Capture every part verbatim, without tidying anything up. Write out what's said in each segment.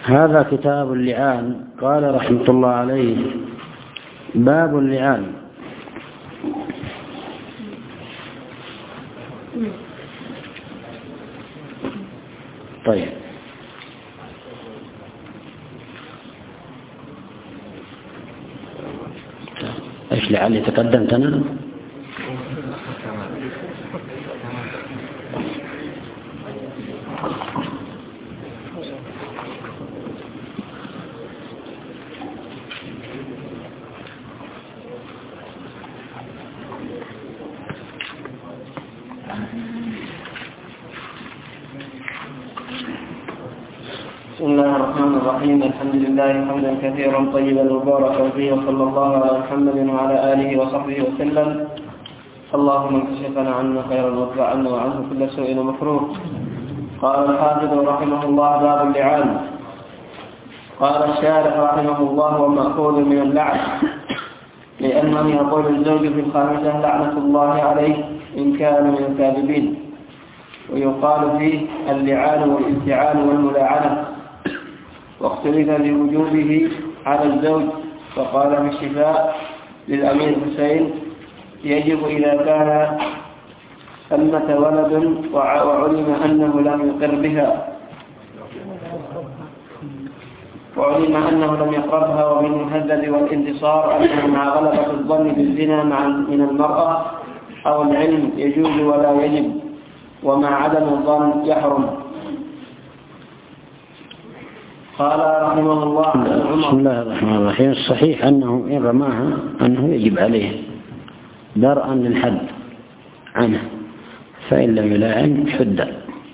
هذا كتاب اللعان. قال رحمة الله عليه: باب اللعان. طيب، ايش لعلي تقدمت انا؟ بسم الله الرحمن الرحيم. الحمد لله حمدا كثيرا طيبا مباركا فيه، وصلى الله على محمد وعلى آله وصحبه وسلم. اللهم اكشفنا عنا خيرا وادفع عنا وعنه كل سوء ومكروه. قال الحافظ رحمه الله: باب اللعان. قال الشارح رحمه الله: ومأخوذ من اللعن، لأنه يقول الزوج في الخامسة: لعنة الله عليه إن كان من الكاذبين. ويقال فيه اللعان والامتعان والملاعنة. واختلف بوجوبه على الزوج، فقال في الشفاء للأمير حسين: يجب إذا كان ثمة ولد وعلم أنه لم يقر بها وعلم أنه لم يقربها. ومن المهذب والانتصار أنه مع غلبة الظن بالزنا من المرأة أو العلم يجوز ولا يجب، ومع عدم الظن يحرم. قال رحمه الله: بسم الله الرحمن الرحيم. الصحيح أنه إن رماها أنه يجب عليه درءا للحد عنه، فإن لم يلاعن حد.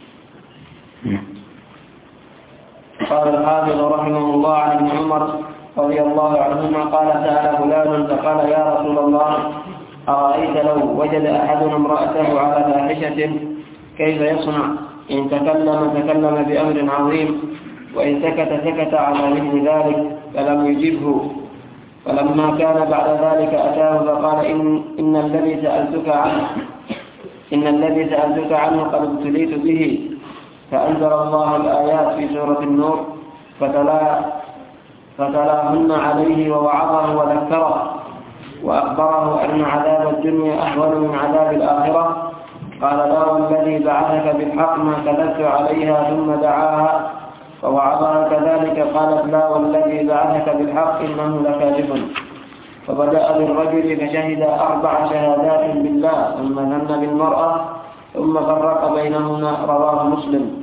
قال الحافظ رحمه الله عن ابن عمر رضي الله عنهما قال: سأل فلان فقال: يا رسول الله، أرأيت لو وجد أحدنا امرأته على فاحشة كيف يصنع؟ إن تكلم تكلم بأمر عظيم، وإن سكت سكت على مثل ذلك، فلم يجبه. فلما كان بعد ذلك أتاه فقال: إن, إن الذي سألتك عنه إن الذي سألتك عنه قد ابتليت به. فأنزل الله الآيات في سورة النور فتلا فتلاهن عليه ووعظه وذكره، وأخبره أن عذاب الدنيا أهون من عذاب الآخرة. قال: لا والذي بعثك بالحق ما كذبت عليها، ثم دعاها فوعظها كذلك. قالت: لا والذي بعثك بالحق إنه لكاذب. فبدأ بالرجل فشهد أربع شهادات بالله، ثم ذن بالمرأة، ثم فرق بينهما. رواه مسلم.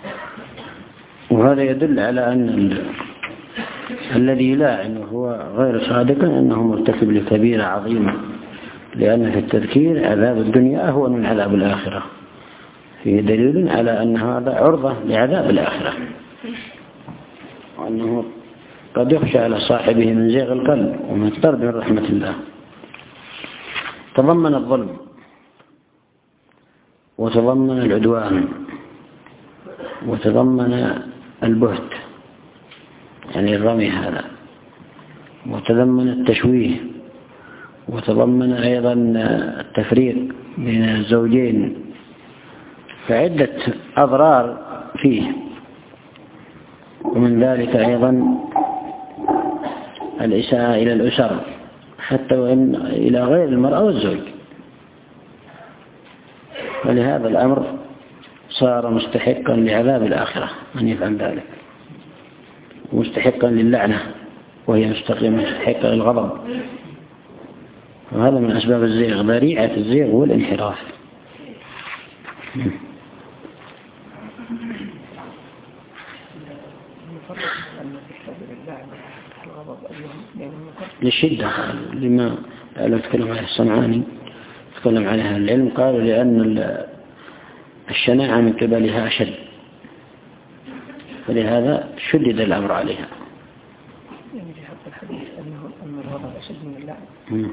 وهذا يدل على أن الذي يلاعن وهو غير صادق أنه مرتكب لكبيرة عظيمة، لأن في التذكير عذاب الدنيا أهون من عذاب الآخرة، فيه دليل على أن هذا عرضة لعذاب الآخرة، وأنه قد يخشى على صاحبه من زيغ القلب ومن اقترب من رحمة الله. تضمن الظلم وتضمن العدوان وتضمن البهت، يعني الرمي هذا، وتضمن التشويه، وتضمن أيضا التفريق بين الزوجين، فعدة أضرار فيه. ومن ذلك أيضا الإساءة إلى الأسر، حتى وإن إلى غير المرأة والزوج. ولهذا الأمر صار مستحقا لعذاب الآخرة من يفعل ذلك، مستحقا للعنة، وهي مستحقا للغضب. وهذا من أسباب الزيغ، ذريعة الزيغ والانحراف. للشدة، لما لو تكلم عليه الصنعاني تكلم عليها العلم، قالوا لأن الشناعة من قبلها أشد، فلهذا شدد الأمر عليها. يعني في حق الحديث أنه أن الغضب أشد من اللعن.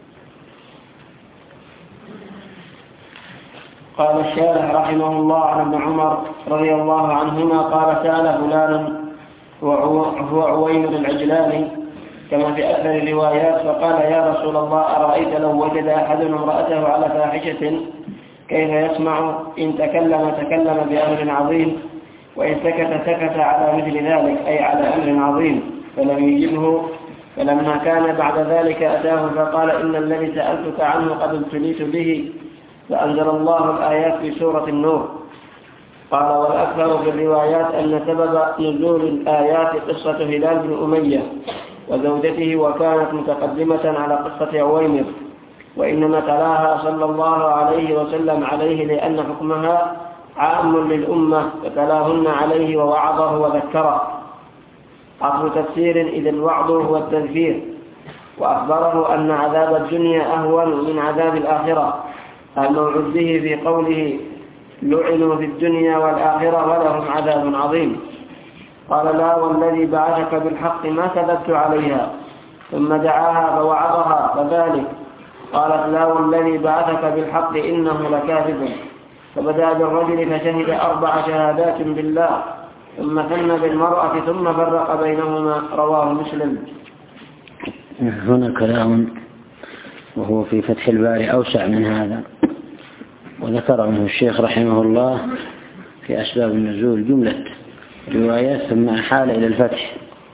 قال الشارح رحمه الله عن ابن عمر رضي الله عنهما قال: سأل فلان هو عويمر العجلاني كما في أكثر الروايات، فقال: يا رسول الله، أرأيت لو وجد أحدنا امرأته على فاحشة كيف يسمع؟ إن تكلم تكلم بأمر عظيم، وإن سكت سكت على مثل ذلك أي على أمر عظيم فلم يجبه. فلما كان بعد ذلك أتاه فقال إن الذي سألتك عنه قد ابتليت به، فأنزل الله الآيات في سورة النور. قال والأكثر في الروايات أن سبب نزول الآيات قصة هلال بن أمية وزوجته، وكانت متقدمة على قصة عويمر، وإنما تلاها صلى الله عليه وسلم عليه لأن حكمها عام للأمة، فتلاهن عليه ووعظه وذكره. أصل تفسير إذ الوعظ هو التذكير، وأخبره أن عذاب الدنيا أهون من عذاب الآخرة الموعود به في قوله لعنوا في الدنيا والآخرة ولهم عذاب عظيم. قال لا والذي بعثك بالحق ما كذبت عليها، ثم دعاها فوعظها فذلك. قالت لا والذي بعثك بالحق إنه لكاذب. فبدأ بالرجل فشهد أربع شهادات بالله ثم ثنى بالمرأة ثم فرق بينهما، رواه مسلم. هنا كلام وهو في فتح الباري أوسع من هذا، وذكر منه الشيخ رحمه الله في أسباب النزول جملة روايات ثم أحال إلى الفتح،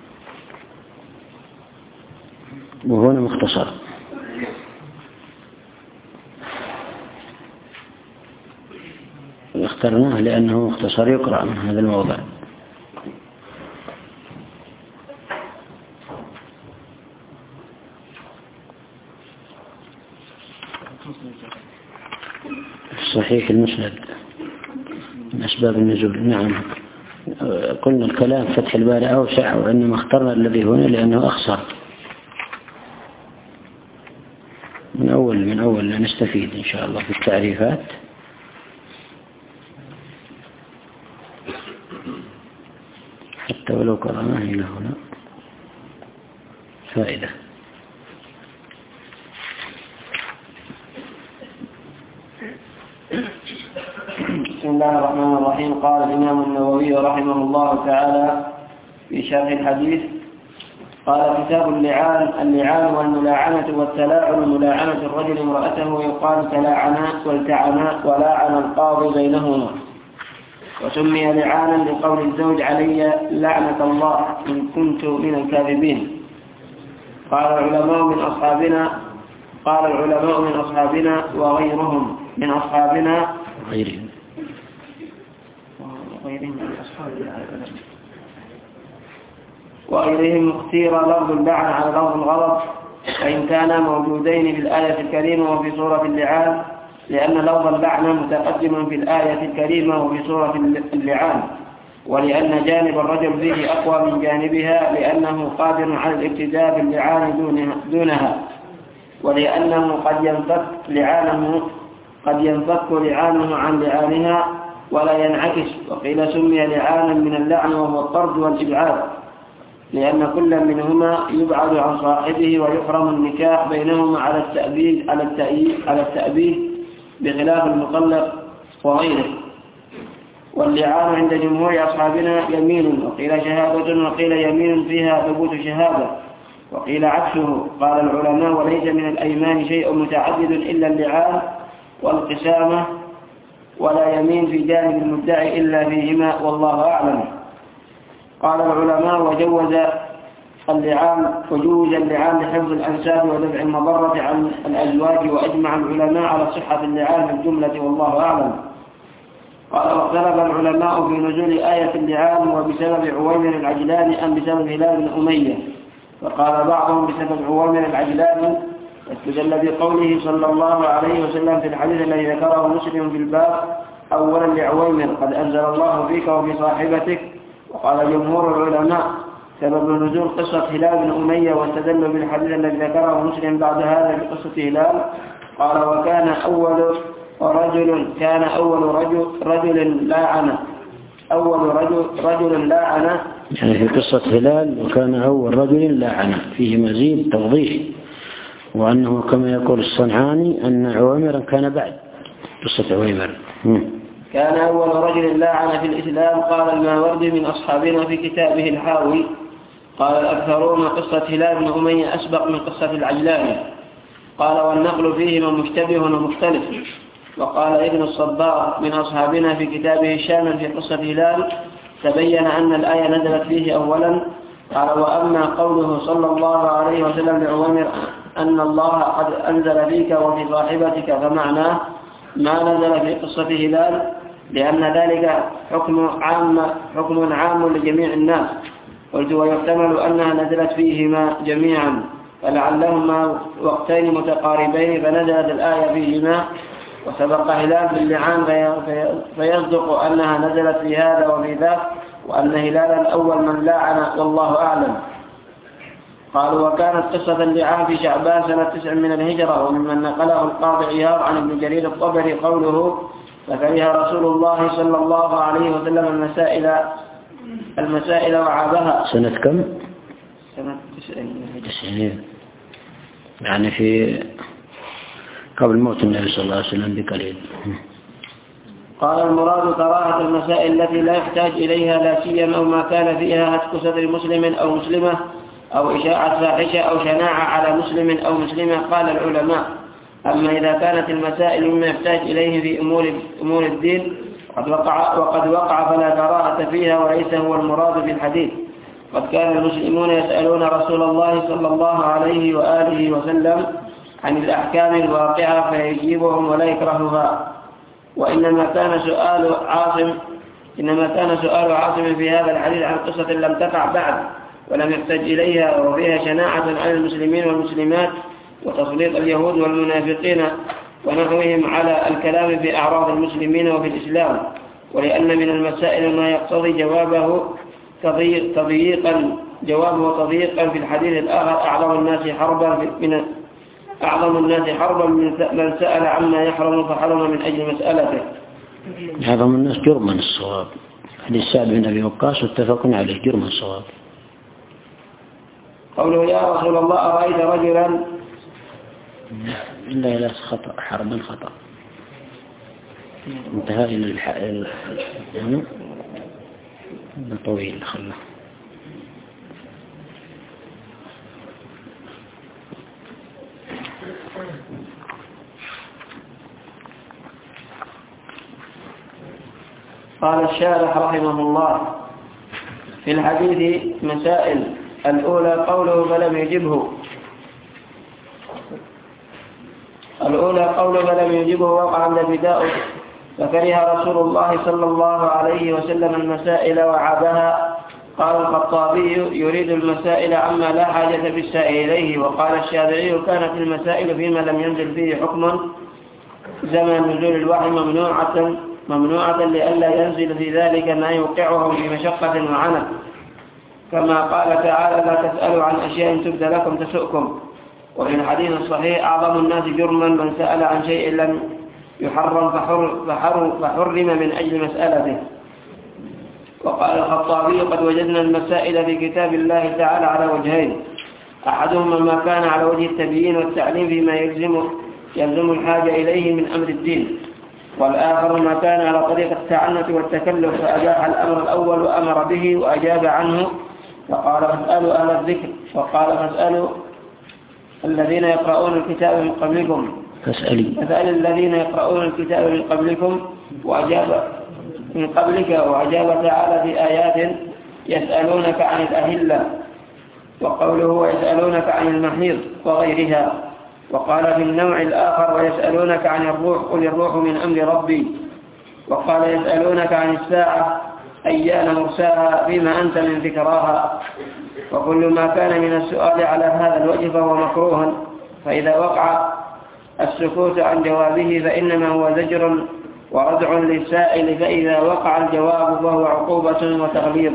وهنا مختصر. اخترناه لأنه مختصر يقرأ من هذا الموضع. صحيح المسند من أسباب النزول. نعم قلنا الكلام فتح الباري أوسع، وإنما اخترنا الذي هنا لأنه أخصر. من أول من أول نستفيد إن شاء الله في التعريفات. حتى ولو قرأناه إلى هنا فائدة. بسم الله الرحمن الرحيم. قال الإمام النووي رحمه الله تعالى في شرح الحديث قال كتاب اللعان. اللعان والملاعنة والتلاعن. ملاعنة الرجل امرأته يقال تلاعنا والتعنا ولاعن القاضي بينهما، وسمي لعانا لقول الزوج علي لعنة الله إن كنت من الكاذبين. قال العلماء من أصحابنا قال العلماء من أصحابنا وغيرهم من أصحابنا غيرهم وغيرهم من أصحابنا وغيرهم اختير لفظ اللعن على لفظ الغضب، وإن كانا موجودين في الآية الكريمة وفي سورة اللعان، لأن لفظ اللعن متقدم في الآية الكريمة وفي سورة اللعان، ولأن جانب الرجل فيه أقوى من جانبها لأنه قادر على الابتداء باللعان دونها، ولأنه قد ينفك لعانه قد ينفك لعانه عن لعانها ولا ينعكس. وقيل سمي لعانا من اللعن وهو الطرد والإبعاد، لأن كل منهما يبعد عن صاحبه ويحرم النكاح بينهما على التأبيد على التأييد على التأبيد بخلاف المطلق وغيره. واللعان عند جمهور أصحابنا يمين، وقيل شهادة، وقيل يمين فيها ثبوت شهادة، وقيل عكسه. قال العلماء وليس من الأيمان شيء متعدد إلا اللعان والقسامة، ولا يمين في جانب المدعي إلا فيهما، والله أعلم. قال العلماء وجوز اللعان وجوز اللعان لحفظ الأنساب ودفع المضرة عن الأزواج، وأجمع العلماء على صحة اللعان في الجملة، والله أعلم. قال واختلف العلماء في نزول آية اللعان وبسبب عويمر العجلاني أم بسبب هلال بن أمية، فقال بعضهم بسبب عويمر العجلاني، واستدل بقوله صلى الله عليه وسلم في الحديث الذي ذكره مسلم في الباب أولا لعويمر قد أنزل الله فيك وفي صاحبتك. وقال جمهور العلماء سبب نزول قصة هلال بن أمية، واستدلوا بالحديث الذي ذكره مسلم بعد هذا بقصة هلال. قال وكان أول رجل كان أول رجل رجل لاعن أول رجل رجل لاعن يعني في قصة هلال وكان أول رجل لاعن فيه مزيد توضيح، وأنه كما يقول الصنعاني أن عويمرا كان بعد قصة عويمر. كان أول رجل لاعن في الإسلام. قال الماوردي من أصحابنا في كتابه الحاوي قال الأكثرون قصة هلال بن أمية أسبق من قصة العجلاني. قال والنقل فيهما مشتبه ومختلف. وقال ابن الصباغ من أصحابنا في كتابه الشامل في قصة هلال تبين أن الآية نزلت فيه أولا. قال وأما قوله صلى الله عليه وسلم لعوامر أن الله قد أنزل فيك وفي صاحبتك فمعناه ما نزل في قصة هلال، لأن ذلك حكم عام حكم عام لجميع الناس. قلت ويحتمل أنها نزلت فيهما جميعا فلعلهما وقتين متقاربين فنزلت الآية فيهما، وسبق هلال باللعان فيصدق أنها نزلت في هذا وفي ذاك، وأن هلال الأول من لاعن والله أعلم. قالوا وكانت قصة اللعان في شعبان سنة تسع من الهجرة. وممن نقله القاضي عياض عن ابن جرير الطبري قوله فكره رسول الله صلى الله عليه وسلم المسائل المسائل وعابها. سنة كم؟ سنة تسعين، يعني في قبل موت النبي صلى الله عليه وسلم بقليل. قال المراد كراهة المسائل التي لا يحتاج إليها لا سيما أو ما كان فيها هتك صدر مسلم أو مسلمة أو إشاعة فاحشة أو شناعة على مسلم أو مسلمة. قال العلماء أما إذا كانت المسائل مما يحتاج إليه في أمور أمور الدين وقد وقع, وقد وقع فلا كراهة فيها وليس هو المراد في الحديث. قد كان المسلمون يسألون رسول الله صلى الله عليه وآله وسلم عن الأحكام الواقعة فيجيبهم ولا يكرهها. وإنما كان سؤال عاصم إنما كان سؤال عاصم في هذا الحديث عن قصة لم تقع بعد ولم يحتج إليها وفيها شناعة على المسلمين والمسلمات وتسليط اليهود والمنافقين ونحوهم على الكلام في أعراض المسلمين وفي الإسلام. ولأن من المسائل ما يقتضي جوابه تضييقا جوابه تضييقا في الحديث الآخر أعظم الناس حربا من أعظم الناس حربا من سأل عما يحرم فحرم من أجل مسألته. أعظم الناس جرما الصواب. حديث سعد بن أبي وقاص اتفقنا عليه جرما الصواب. قوله يا رسول الله أرأيت رجلا إلا إلى خطأ حربا خطأ انتهى إلى الحائل طويل خله. قال الشارح رحمه الله في الحديث مسائل. الأولى قوله فلم يجبه الأولى قوله فلم يجبه وقع الابتداء فكره رسول الله صلى الله عليه وسلم المسائل وعابها. قال الخطابي يريد المسائل عما لا حاجة بالسائل إليه. وقال الشافعي كانت المسائل فيما لم ينزل فيه حكم زمن نزول الوحي ممنوعة ممنوعة لئلا ينزل في ذلك ما يوقعهم في مشقة وعنت، كما قال تعالى لا تسألوا عن أشياء تبدى لكم تسؤكم. وفي الحديث الصحيح أعظم الناس جرما من سأل عن شيء لم يحرم فحر فحر فحرم من أجل مسألته. وقال الخطابي قد وجدنا المسائل في كتاب الله تعالى على وجهين، أحدهما ما كان على وجه التبيين والتعليم فيما يلزم يلزم الحاجة إليه من أمر الدين، والآخر ما كان على طريق التعنت والتكلف فأباح الأمر الأول وأمر به وأجاب عنه فقال فاسألوا أهل الذكر وقال فاسألوا الذين يقرؤون الكتاب من قبلكم فاسألي فسأل الذين يقرؤون الكتاب من قبلكم وأجاب من قبلك. وأجاب تعالى في آيات يسألونك عن الأهلة وقوله ويسألونك عن المحيض وغيرها. وقال في النوع الآخر ويسألونك عن الروح قل الروح من أمر ربي. وقال يسألونك عن الساعة أيان مرساها فيما أنت من ذكراها. وكل ما كان من السؤال على هذا الوجه فهو مكروه، فإذا وقع السكوت عن جوابه فإنما هو زجر وردع للسائل، فإذا وقع الجواب فهو عقوبة وتغليظ.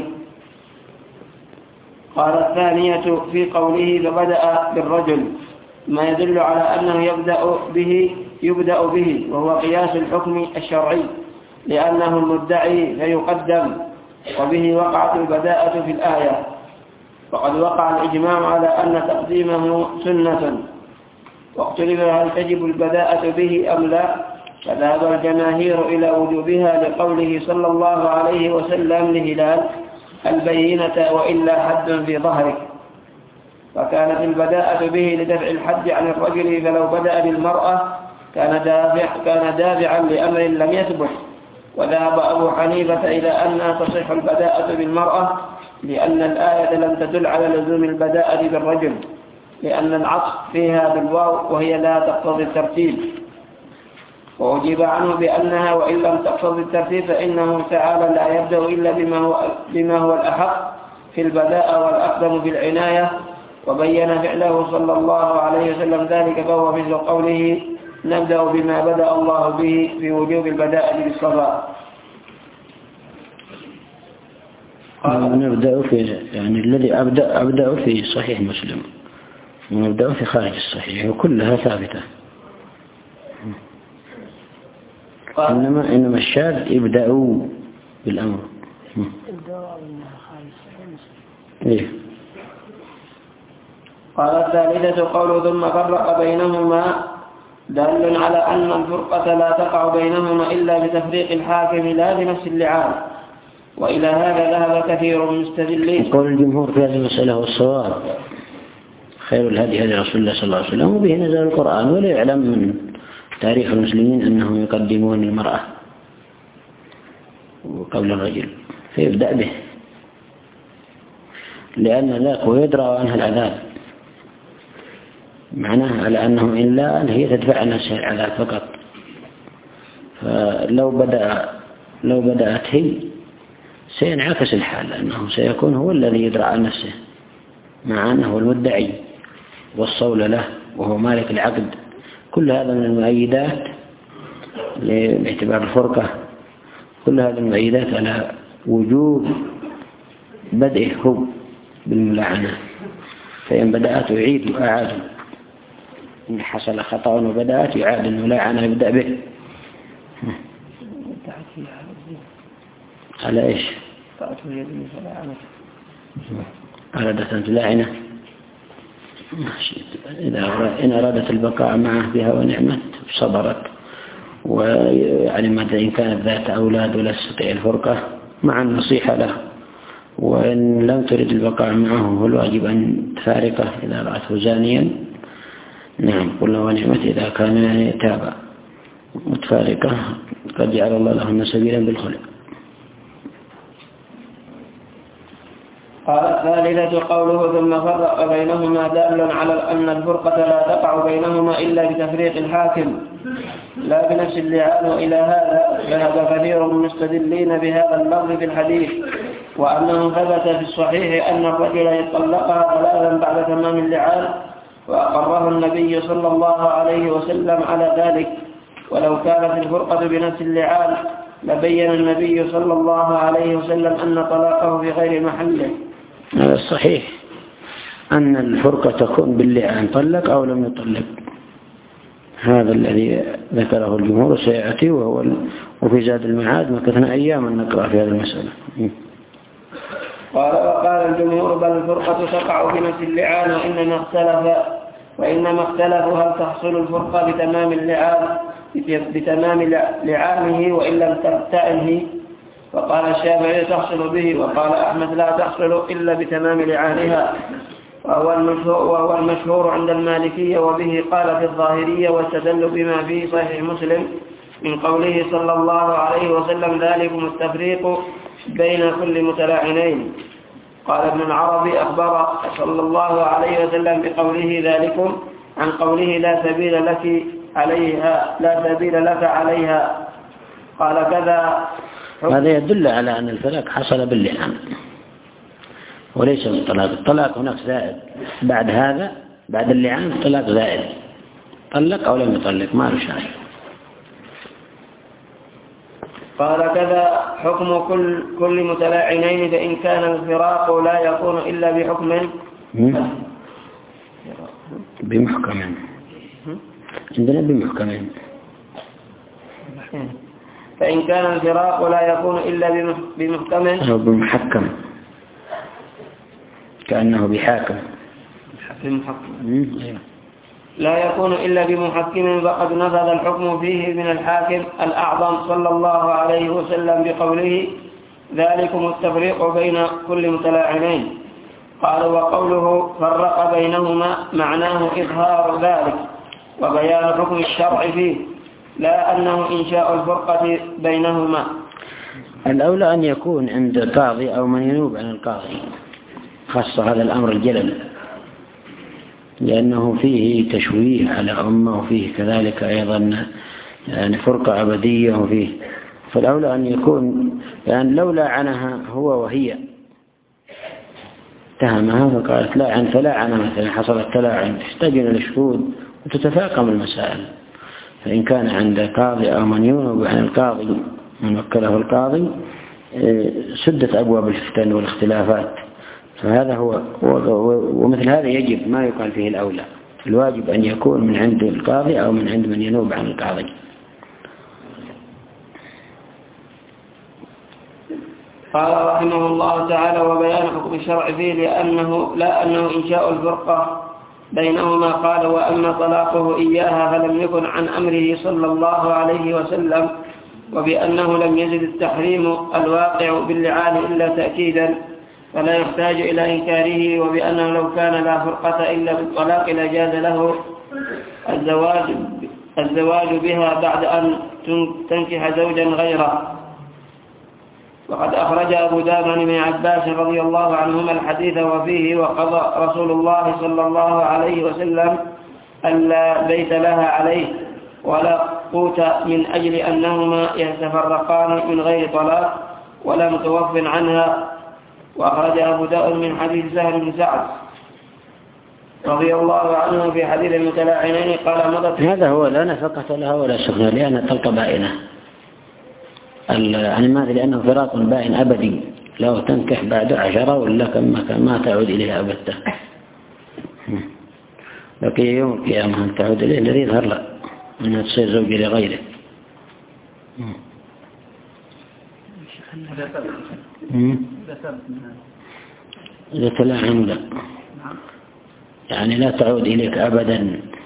قال الثانية في قوله فبدأ بالرجل ما يدل على أنه يبدأ به يبدأ به وهو قياس الحكم الشرعي لأنه المدعي فيقدم، وبه وقعت البداءة في الآية. وقد وقع الإجماع على أن تقديمه سنة، واختلف هل تجب البداءة به أم لا، فذهب الجماهير إلى وجوبها لقوله صلى الله عليه وسلم لهلال البينة وإلا حد في ظهرك. فكانت البداءة به لدفع الحد عن الرجل، فلو بدأ بالمرأة كان دافع كان دافعا لأمر لم يثبت، وذهب أبو حنيفة إلى أنها تصح البداءة بالمرأة لأن الآية لم تدل على لزوم البداءة بالرجل لأن العطف فيها بالواو وهي لا تقتضي الترتيب. وأجيب عنه بأنها وإن لم تقتضي الترتيب فإنه تعالى لا يبدأ إلا بما هو, بما هو الأحق في البداءة والأقدم في العناية، وبين فعله صلى الله عليه وسلم ذلك، فهو مثل قوله نبدأ بما بدأ الله به في وجوب البداءة بالصلاة. نبدأ في يعني الذي أبدأ أبدأ في صحيح مسلم ونبدأ في خارج الصحيح وكلها ثابتة. إنما إنما الشاذ يبدأوا بالأمر. إيه. قال الثالثة قول ثم فرق بينهما دال على أن الفرقة لا تقع بينهما إلا بتفريق الحاكم لا بنفس اللعان، وإلى هذا ذهب كثير من المستدلين. قول الجمهور في هذه المسألة والصواب خير الهدي هدي رسول الله صلى الله عليه وسلم، وبه نزل القرآن، ولا يعلم من تاريخ المسلمين أنهم يقدمون المرأة قبل الرجل فيبدأ به، لأن ذاك ويدرى عنها العذاب، معناها على أنه إن لا أن هي تدفع عن نفسها العذاب فقط. فلو بدأ لو بدأت هي سينعكس الحال، لأنه سيكون هو الذي يدرى عن نفسه مع أنه هو المدعي والصول له وهو مالك العقد. كل هذا من المؤيدات باعتبار الفرقة، كل هذا المؤيدات على وجوب بدءه هو بالملاعنة، فإن بدأت يعيد وأعاد، إن حصل خطأ وبدأت يعاد الملاعنة يبدأ به. على إيش؟ أرادت أن تلاعنه إن أرادت البقاء معه بها ونعمت صبرت، وعلمت إن كانت ذات أولاد ولا تستطيع الفرقة مع النصيحة له، وإن لم ترد البقاء معه هو الواجب أن تفارقه إذا رأته زانيا. نعم قلنا ونعمت إذا كان يعني تابع متفارقة قد جعل الله لهن سبيلا بالخلق. قال الثالثة قوله ثم فرق بينهما دال على أن الفرقة لا تقع بينهما إلا بتفريق الحاكم لا بنفس اللعان، وإلى هذا ذهب كثير من المستدلين بهذا اللفظ في الحديث، وأنه ثبت في الصحيح أن الرجل يطلقها ثلاثا بعد تمام اللعان، وأقره النبي صلى الله عليه وسلم على ذلك. ولو كانت الفرقة بنفس اللعان لبين النبي صلى الله عليه وسلم أن طلاقه في غير محله. الصحيح أن الفرقة تكون باللعان، طلق أو لم يطلق، هذا الذي ذكره الجمهور سيأتي، وهو وفي زاد المعاد مكثنا أياما نقرأ في هذه المسألة. قال وقال الجمهور بل الفرقة تقع بنفس اللعان، وإنما اختلف وإنما اختلفوا هل تحصل الفرقة بتمام اللعان بتمام لعانه وإن لم تبتئه، وقال الشافعي تحصل به، وقال أحمد لا تحصل إلا بتمام لعانها، وهو المشهور, وهو المشهور عند المالكية، وبه قال في الظاهرية، واستدل بما فيه صحيح مسلم من قوله صلى الله عليه وسلم ذلكم التفريق بين كل متلاعنين. قال ابن العربي أخبر صلى الله عليه وسلم بقوله ذلكم عن قوله لا سبيل لك عليها لا سبيل لك عليها. قال كذا. هذا يدل على أن الفراق حصل باللعان وليس بالطلاق. الطلاق هناك زائد بعد هذا، بعد اللعان الطلاق زائد، طلق أو لم يطلق ما له شيء. قال كذا حكم كل كل متلاعنين، فإن كان الفراق لا يكون إلا بحكم بمحكم، عندنا بمحكم، فإن كان الفراق لا يكون إلا بمحكم أو بمحكم، كأنه بحاكم بمحكم لا يكون إلا بمحكم، فقد نفذ الحكم فيه من الحاكم الأعظم صلى الله عليه وسلم بقوله ذلكم التفريق بين كل متلاعنين. قال وقوله فرق بينهما معناه إظهار ذلك وبيان حكم الشرع فيه، لا أنه إنشاء الفرقة بينهما. الأولى أن يكون عند قاضي أو من ينوب عن القاضي، خاصة هذا الأمر الجلل، لأنه فيه تشويه على أمة، وفيه كذلك أيضا يعني فرقة أبدية، وفيه فالأولى أن يكون يعني لو لعنها هو وهي اتهمها فقالت لا عن فلاعنة مثلا، حصلت تلاعن، تحتاج إلى الشهود وتتفاقم المسائل. فإن كان عند قاضي أو من ينوب عن القاضي من وكله القاضي سدت أبواب الفتن والاختلافات. فهذا هو، ومثل هذا يجب ما يقال فيه الأولى، الواجب أن يكون من عند القاضي أو من عند من ينوب عن القاضي. قال رحمه الله تعالى: وبيان حكم الشرع فيه، لأنه لا أنه إنشاء الفرقة بينهما. قال: وأما طلاقه إياها فلم يكن عن أمره صلى الله عليه وسلم، وبأنه لم يزد التحريم الواقع باللعان إلا تأكيدا فلا يحتاج إلى إنكاره، وبأنه لو كان لا فرقة إلا بالطلاق لجاز له الزواج, الزواج بها بعد أن تنكح زوجا غيره. وقد أخرج أبو داود عن ابن عباس رضي الله عنهما الحديث وفيه: وقضى رسول الله صلى الله عليه وسلم ألا بيت لها عليه ولا قوت من أجل أنهما يتفرقان من غير طلاق ولا متوف عنها. وأخرج أبو داود من حديث سهل بن سعد رضي الله عنه في حديث المتلاعنين قال: مضت. هذا هو لا نفقة لها ولا سكن، لأن الطلقة بائنة عن ماذا؟ لأنه فراق بائن أبدي، لو تنكح بعد عشرة ولا كما ما تعود إليها أبدا. بقي يوم القيامة أن تعود إليه الذي يظهر له أنها تصير زوجة لغيره. إذا تلاعن لا، يعني لا تعود إليك أبدا.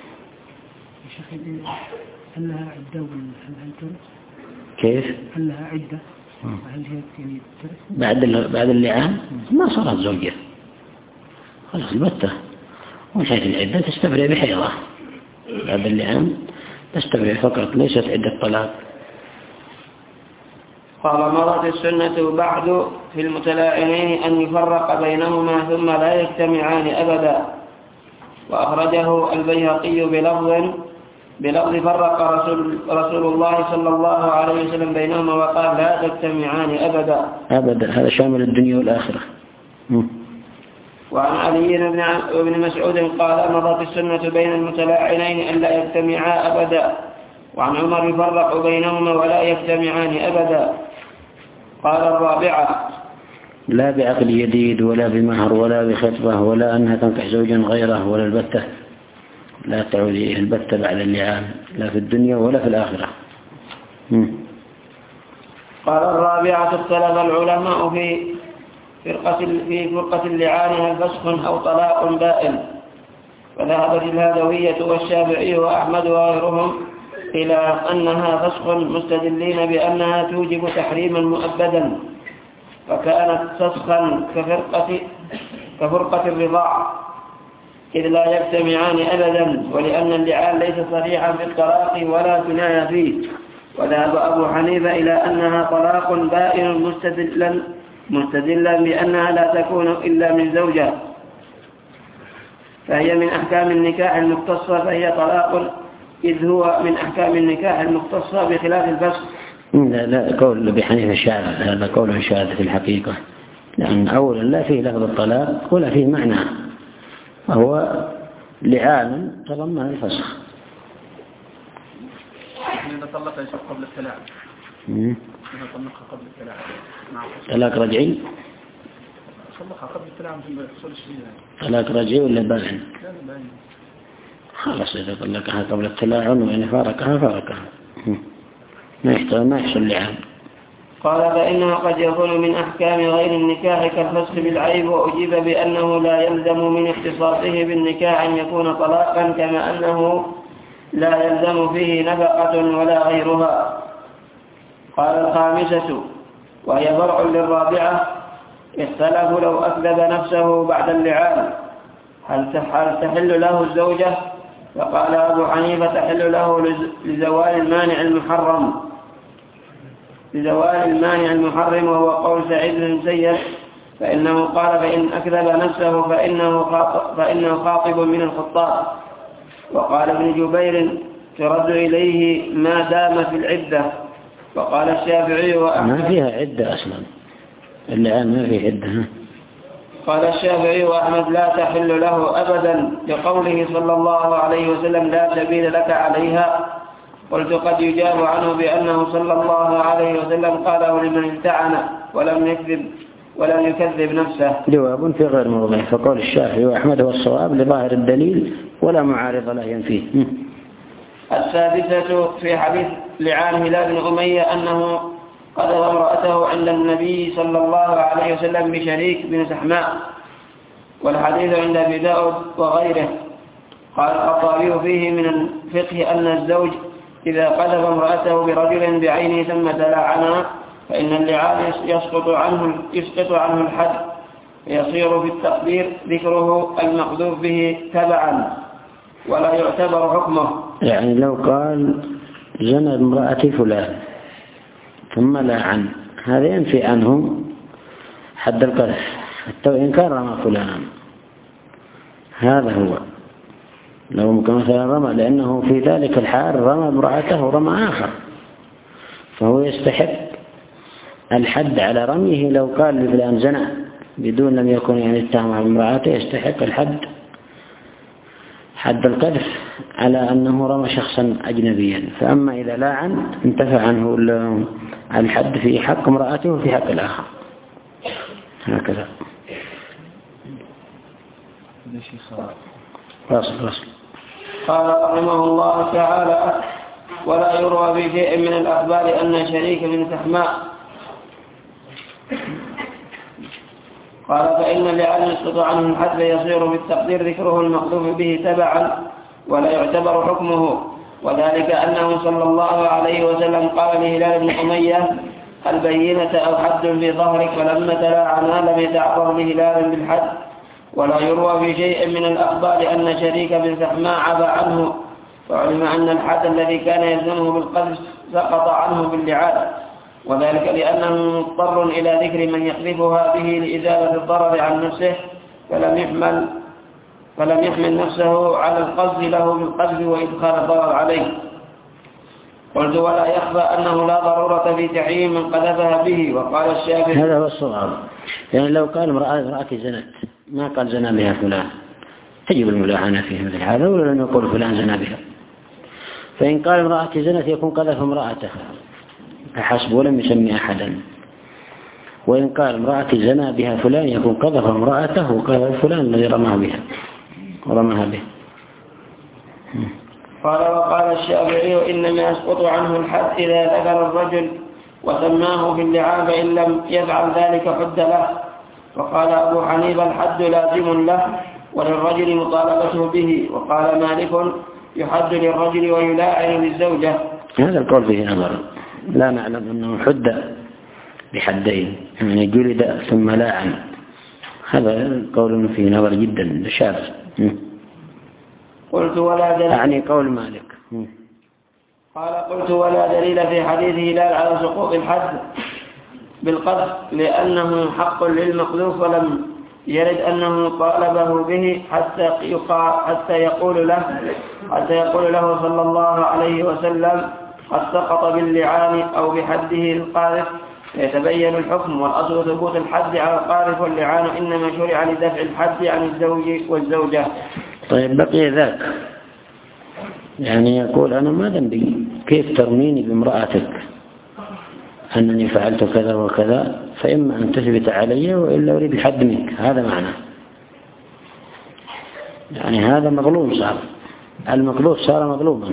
هل لها عدة وهل ترث؟ كيف؟ هل لها عدة؟ وهل هي يعني ترث؟ بعد بعد اللعان ما صارت زوجة خلاص البتة. وشايف العدة تستبرئ بحيضة، بعد اللعان تستبرئ فقط، ليست عدة طلاق. قال: مضت السنة بعد في المتلاعنين أن يفرق بينهما ثم لا يجتمعان أبدا. وأخرجه البيهقي بلفظ بلفظ فرق رسول, رسول الله صلى الله عليه وسلم بينهما وقال: لا تجتمعان أبدا. أبدا هذا شامل الدنيا والآخرة. م. وعن علي بن مسعود قال: مضت السنة بين المتلاعنين أن لا يجتمعا أبدا. وعن عمر: يفرق بينهما ولا يجتمعان أبدا. قال: الرابعة: لا بعقد جديد ولا بمهر ولا بخطبة ولا أنها تنكح زوجا غيره ولا البتة، لا تعود إليه البتة بعد اللعان، لا في الدنيا ولا في الآخرة. م. قال: الرابعة: اختلف العلماء في فرقة في فرقة اللعان هل فسخ أو طلاق بائن، فذهبت الهادوية والشافعي وأحمد وغيرهم إلى أنها فسخ، مستدلين بأنها توجب تحريما مؤبدا، فكانت فسخا كفرقة كفرقة الرضاع، إذ لا يجتمعان أبدا، ولأن اللعان ليس صريحا في الطلاق ولا كناية فيه. وذهب أبو حنيفة إلى أنها طلاق بائن، مستدلا مستدلا بأنها لا تكون إلا من زوجة، فهي من أحكام النكاح المختصة، فهي طلاق إذ هو من أحكام النكاح المختصة بخلاف الفسخ. لا لا، قول أبي حنيفة شاذ، هذا قول شاذ في الحقيقة، لأن أولا لا فيه لفظ الطلاق ولا فيه معنى، وهو لعان تضمن الفسخ. إذا طلق يشوف قبل التلاعب، إذا طلقها قبل التلاعب طلاق رجعي، طلقها قبل التلاعب ثم يحصل الشيء. طلاق رجعي ولا باين؟ لا باين. خلاص إذا طلقها قبل التلاعن وإن فارقها فارقها، ما يحصل ما يحصل لعان. قال: فإنه قد يكون من أحكام غير النكاح كالفسخ بالعيب، وأجيب بأنه لا يلزم من اختصاصه بالنكاح أن يكون طلاقا، كما أنه لا يلزم فيه نفقة ولا غيرها. قال: الخامسة وهي فرع للرابعة: اختلفوا لو أكذب نفسه بعد اللعان هل تحل له الزوجة؟ فقال أبو حنيفة: تحل له لزوال المانع المحرم. لزوال المانع المحرم، وهو قول سعيد بن المسيب، فإنه قال: فإن أكذب نفسه فإنه خاطب, فإنه خاطب من الخطاب. وقال ابن جبير: ترد إليه ما دام في العدة. وقال الشافعي وأحمد: ما فيها عدة أصلا، اللعان ما فيه عدة. قال الشافعي وأحمد: لا تحل له أبدا، لقوله صلى الله عليه وسلم: لا سبيل لك عليها. قلت: قد يجاب عنه بأنه صلى الله عليه وسلم قاله لمن امتعن ولم يكذب ولم يكذب نفسه. جواب في غير موضعه، فقول الشافعي وأحمد هو الصواب لظاهر الدليل ولا معارض له ينفيه. السادسة في حديث لعان هلال بن أمية أنه قذف امرأته عند النبي صلى الله عليه وسلم بشريك بن سحماء، والحديث عند أبي داود وغيره. قال الخطابي فيه من الفقه أن الزوج إذا قذف امرأته برجل بعينه ثم تلاعنها فإن اللعان يسقط عنه يسقط عنه الحد، يصير في التقدير ذكره المقذوف به تبعا ولا يعتبر حكمه. يعني لو قال زنى امرأتي فلان ثم لعن، هذا ينفي عنه حد القذف حتى وإن كان رمى فلان. هذا هو لو مثلا رمى، لأنه في ذلك الحال رمى امرأته ورمى آخر، فهو يستحق الحد على رميه. لو قال لفلان زنى بدون لم يكن يعني اتهم بامرأته يستحق الحد حد القذف على أنه رمى شخصا أجنبيا. فأما إذا لاعن انتفى عنه الحد في حق امرأته وفي حق الآخر، هكذا. واصل واصل. قال رحمه الله تعالى: ولا يروى في شيء من الأخبار أن شريك بن سحماء قال: فإن اللعان يسقط عنه الحد يصير بالتقدير ذكره المقذوف به تبعا ولا يعتبر حكمه، وذلك أنه صلى الله عليه وسلم قال لهلال بن أمية: البينة أو حد في ظهرك، فلما تلاعنا لم يتعبر لهلال بالحد. ولا يروى في شيء من الأخبار أن شريك بن سحماء عفى عنه، وعلم أن الحد الذي كان يلزمه بالقذف سقط عنه باللعان، وذلك لأنه مضطر إلى ذكر من يقذفها به لإزالة الضرر عن نفسه، فلم يحمل فلم يحمل نفسه على القصد له بالقذف وإدخال الضرر عليه. قلت: ولا يخفى أنه لا ضرورة في تحريم من قذفها به. وقال الشافعي: هذا هو الصواب. يعني لو قال امرأة زنت ما قال زنا بها فلان تجب الملاعنة في مثل هذا، ولا لم يقول فلان زنا بها. فإن قال امرأة زنت يكون قذف امرأته فحسب ولم يسمي أحدا، وإن قال امرأة زنا بها فلان يكون قذف امرأته وقذف فلان الذي رماه بها ورماها به. قال: وقال الشافعي: إنما يسقط عنه الحد إذا ذكر الرجل وسماه في اللعان، فإن لم يفعل ذلك حد له. وقال أبو حنيفة: الحد لازم له وللرجل مطالبته به. وقال مالك: يحد للرجل ويلاعن للزوجة. هذا القول فيه نظر، لا نعلم أنه حد بحدين، يعني جلد ثم لاعن، هذا القول فيه نظر جدا شاذ. قلت: ولا دليل، يعني قول مالك. قال: قلت: ولا دليل في حديث هلال على سقوط الحد بالقذف، لأنه حق للمقذوف، ولم يرد أنه طالبه به حتى يقال حتى يقول له حتى يقول له صلى الله عليه وسلم: قد سقط باللعان أو بحده القاذف، يتبين الحكم. والأصل ثبوت الحد على القاذف، واللعان إنما شرع لدفع الحد عن الزوج والزوجة. طيب بقي ذاك، يعني يقول أنا ما ذنبي، كيف ترميني بامرأتك أنني فعلت كذا وكذا، فإما أن تثبت علي وإلا أريد الحد منك. هذا معناه، يعني هذا مظلوم صار، المقذوف صار مظلوما.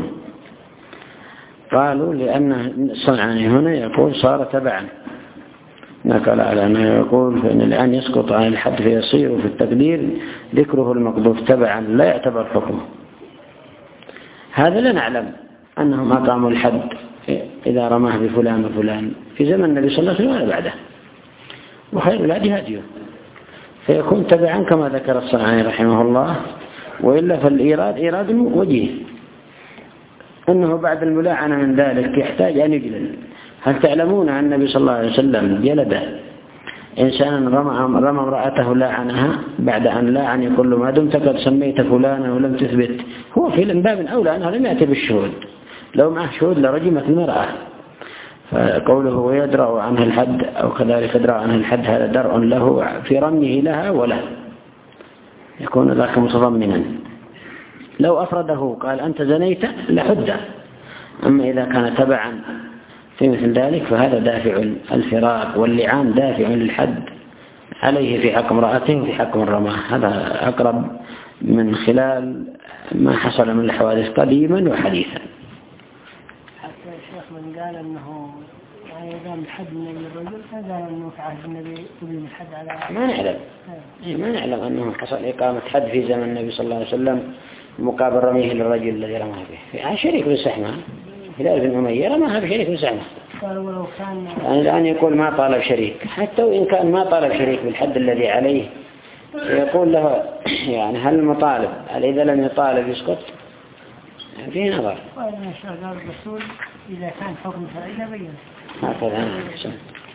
قالوا لأن الصنعاني هنا يقول صار تبعا، نقل على أنه يقول فإن الآن يسقط عن الحد فيصير في التقدير ذكره المقذوف تبعا لا يعتبر حكمه. هذا لا نعلم أنهم أقاموا الحد إذا رماه بفلان وفلان في زمن النبي صلى الله عليه وسلم ولا بعده، وخير الهدي هديه، فيكون تبعا كما ذكر الصنعاني رحمه الله. وإلا فالإيراد إيراد وجيه، أنه بعد الملاعنة من ذلك يحتاج أن يجلل، هل تعلمون أن النبي صلى الله عليه وسلم جلد إنسانا رمى رمى امرأته لاعنها بعد أن لاعن يقول له ما دمت قد سميت فلانا ولم تثبت؟ هو في باب أولى أنه لم يأتي بالشهود، لو معه شهود لرجمت المرأة. فقوله ويدرأ عنه الحد أو كذلك يدرأ عنه الحد هذا درء له في رميه لها وله، يكون ذاك متضمنا. لو أفرده قال أنت زنيت لحد، أما إذا كان تبعا في مثل ذلك فهذا دافع الفراق، واللعان دافع للحد عليه في حق امرأته وفي حق من رماه. هذا أقرب من خلال ما حصل من الحوادث قديما وحديثا. حتى الشيخ من قال أنه يعني يقام الحد من الرجل، فقال أنه في عهد النبي يقيم الحد على ما نعلم ما نعلم أنه حصل إقامة حد في زمن النبي صلى الله عليه وسلم مقابل رميه للرجل الذي رماه به. يعني شريك بالسحمة هلال بن أمية رماها بشريك بالسحمة، يعني الآن يقول ما طالب شريك، حتى وإن كان ما طالب شريك بالحد الذي عليه يقول له يعني هل المطالب هل إذا لم يطالب يسقط؟ يعني فيه نظر. وإذا الرسول إذا كان حكم فإذا بيّن هكذا.